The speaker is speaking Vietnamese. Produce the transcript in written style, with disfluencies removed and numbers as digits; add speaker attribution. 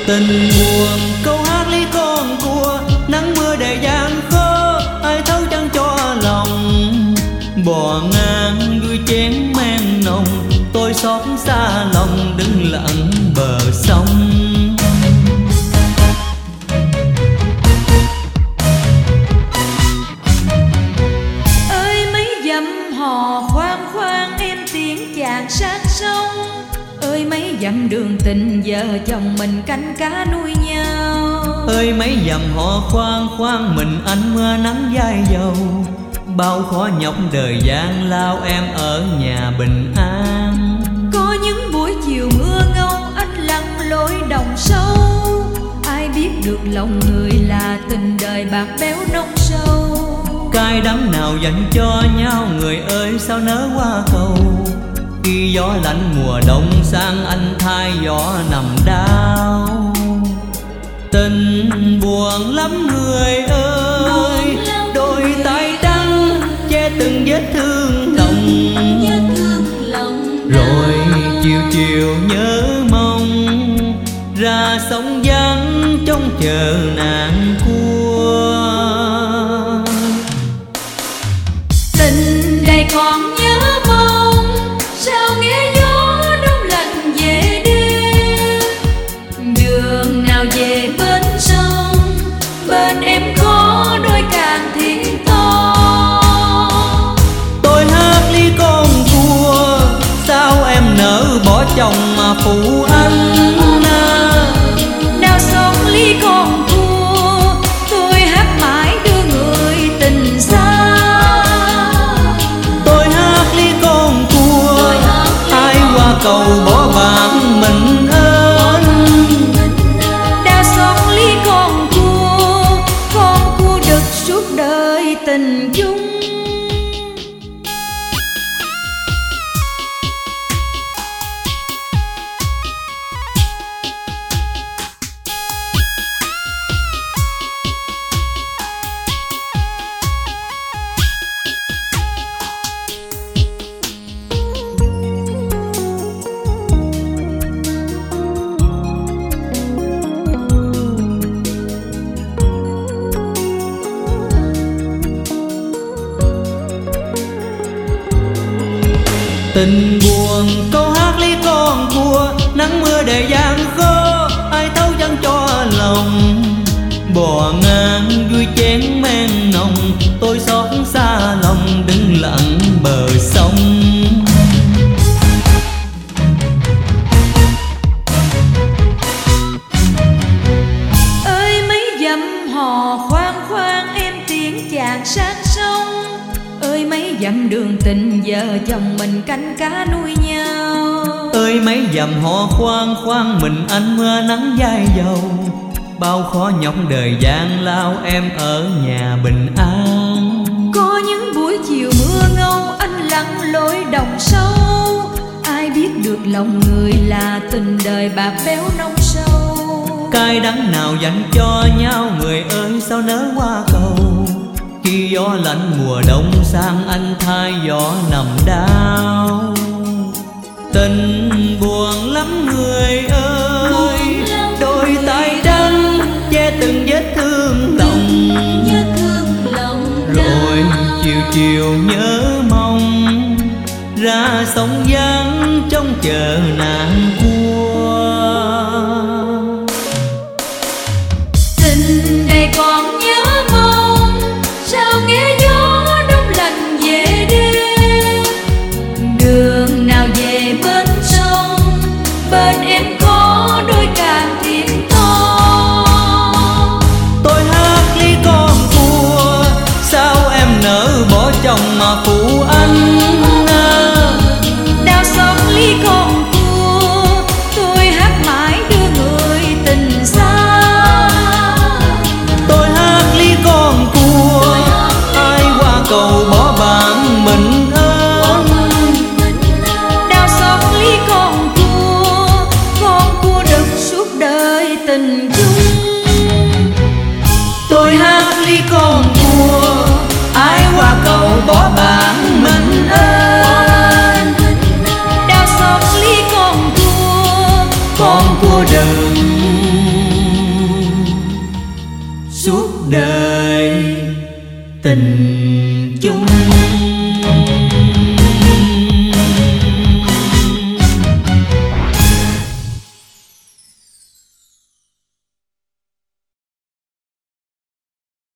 Speaker 1: Tình buồn câu hát lý con cua, nắng mưa đầy gian khó, ai thấu chẳng cho lòng. Bò ngang vui chén men nồng, tôi xót xa lòng đứng lặng bờ sông.
Speaker 2: Ơi mấy dặm hò khoan khoan em tiếng chàng sát sông. Ơi mấy dặm đường tình vợ chồng mình canh cá nuôi nhau.
Speaker 1: Ơi mấy dặm họ khoan khoan mình anh mưa nắng vai dầu. Bao khó nhọc đời gian lao em ở nhà bình an.
Speaker 2: Có những buổi chiều mưa ngâu anh lặn lội đồng sâu. Ai biết được lòng người là tình đời bạc béo nông sâu.
Speaker 1: Cay đắng nào dành cho nhau người ơi sao nỡ qua cầu. Khi gió lạnh mùa đông sang anh thay gió nằm đau. Tình buồn lắm người ơi, đôi tay trắng che từng vết thương lòng. Rồi chiều chiều nhớ mong ra sông vắng trong chờ nàng cua.
Speaker 2: Tình đây còn nhớ mong sao nghe gió đông lạnh về đêm. Đường nào về bên sông, bên em có đôi càng thiên to.
Speaker 1: Tôi hát lý con cua, sao em nỡ bỏ chồng mà phụ anh.
Speaker 2: Đau xót lý con cua, tôi hát mãi đưa người tình xa.
Speaker 1: Tôi hát lý con cua, ai qua cầu bỏ bạn mình ơn.
Speaker 2: Đau xót lý con cua đực suốt đời tình chung.
Speaker 1: Tình buồn câu hát lý con cua, nắng mưa đầy gian khó, ai thấu chẳng cho lòng. Bò ngang vui chén men nồng, tôi xót xa lòng đứng lặng bờ sông.
Speaker 2: Ơi mấy dặm hò khoan khoan em tiếng chàng sát sông. Ơi mấy dặm đường tình vợ chồng mình canh cá nuôi nhau.
Speaker 1: Ơi mấy dặm họ khoan khoan mình anh mưa nắng vai dầu. Bao khó nhọc đời gian lao em ở nhà bình an.
Speaker 2: Có những buổi chiều mưa ngâu anh lặn lội đồng sâu. Ai biết được lòng người là tình đời bạc béo nông sâu.
Speaker 1: Cay đắng nào dành cho nhau người ơi sao nỡ qua cầu. Khi gió lạnh mùa đông sang anh thay gió nằm đau. Tình buồn lắm người ơi, đôi tay trắng che từng vết thương lòng. Rồi chiều chiều nhớ mong ra sông vắng trong chờ nàng cua.
Speaker 2: Tình đây còn nhớ mong sao nghe gió đông lạnh về đêm. Đường nào về bên sông, bên em có đôi càng thiên to.
Speaker 1: Tôi hát lý con cua, sao em nỡ bỏ chồng mà phụ anh.
Speaker 2: Đau xót lý con cua, tôi hát
Speaker 1: tình chung.